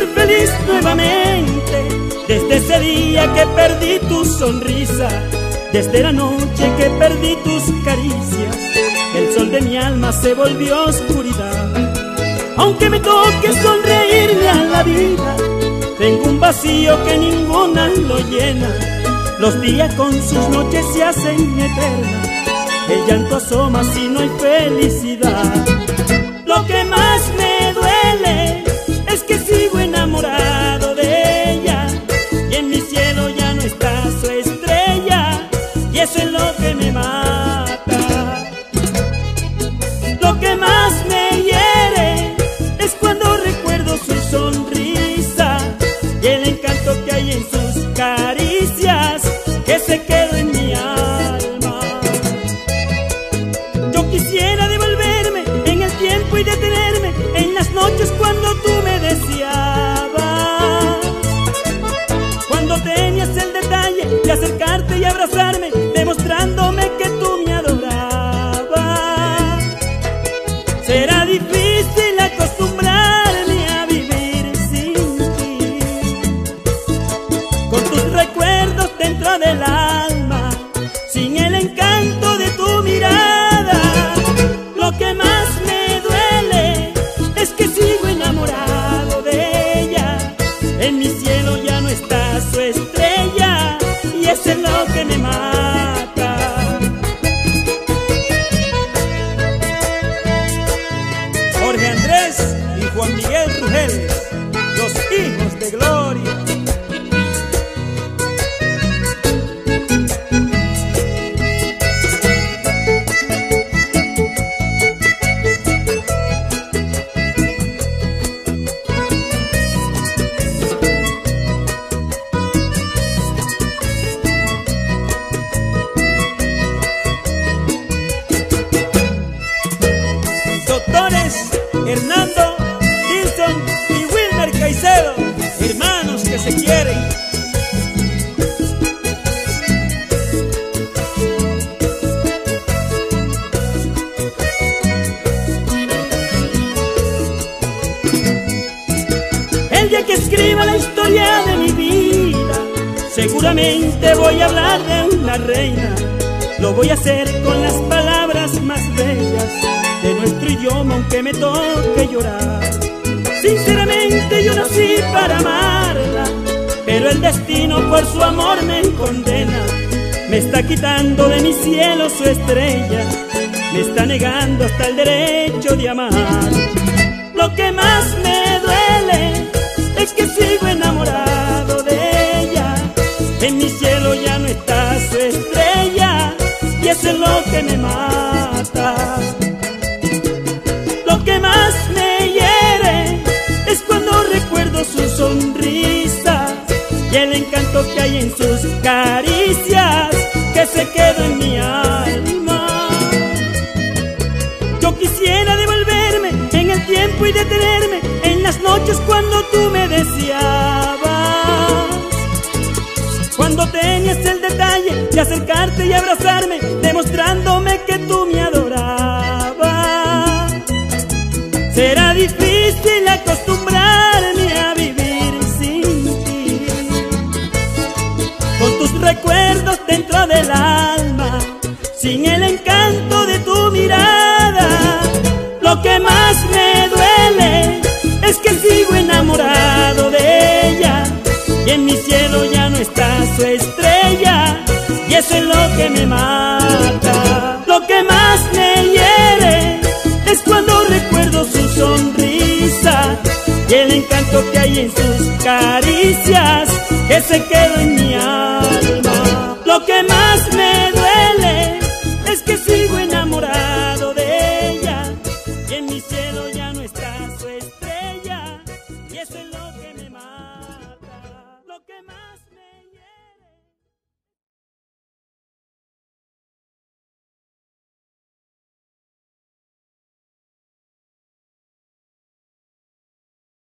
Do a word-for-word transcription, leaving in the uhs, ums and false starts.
feliz nuevamente. Desde ese día que perdí tu sonrisa, desde la noche que perdí tus caricias, el sol de mi alma se volvió oscuridad. Aunque me toque sonreírle a la vida, tengo un vacío que ninguna lo llena. Los días con sus noches se hacen eternas, el llanto asoma si no hay felicidad. Lo que más me duele es que sigo enamorado de ella, y en mi cielo ya no está su estrella, y eso es lo que me mata. Lo que más me hiere es cuando recuerdo su sonrisa y el encanto que hay en sus caricias, que se quedó en mi alma. Yo quisiera devolverme en el tiempo y detenerme en las noches cuando tú me deseabas, cuando tenías el detalle de acercarte y abrazarme, demostrándome que tú me adorabas. Será difícil acostumbrarme a vivir sin ti, con tus recuerdos dentro del alma, sin el encanto de tu mirada. Lo que más me duele es que sigo enamorado de ella, en mi cielo ya no está su estrella, y eso es lo que me mata. Jorge Andrés y Juan Miguel Rugeles, los hijos de Gloria. Doctores Hernando, Wilson y Wilmer Caicedo, hermanos que se quieren. El día que escriba la historia de mi vida, seguramente voy a hablar de una reina. Lo voy a hacer con las palabras más bellas de nuestro idioma, aunque me toque llorar. Sinceramente yo nací para amarla, pero el destino por su amor me condena. Me está quitando de mi cielo su estrella, me está negando hasta el derecho de amar. Lo que más me duele es que sigo enamorado de ella, en mi cielo ya no está su estrella, y eso es lo que me mata. Lo que más me hiere es cuando recuerdo su sonrisa y el encanto que hay en sus caricias, que se quedó en mi alma. Yo quisiera devolverme en el tiempo y detenerme en las noches cuando tú me deseabas, cuando tenías el detalle de acercarte y abrazarme, demostrándome que tú me adorabas. Será difícil acostumbrarme a vivir sin ti, con tus recuerdos dentro del alma, sin el encanto de tu mirada. Lo que más me duele es que sigo enamorado de ella, y en mi cielo ya no está su estrella, y eso es lo que me mata. Lo que más me hiere es cuando recuerdo su sonrisa y el encanto que hay en sus caricias, que se quedó en mi alma. Lo que más me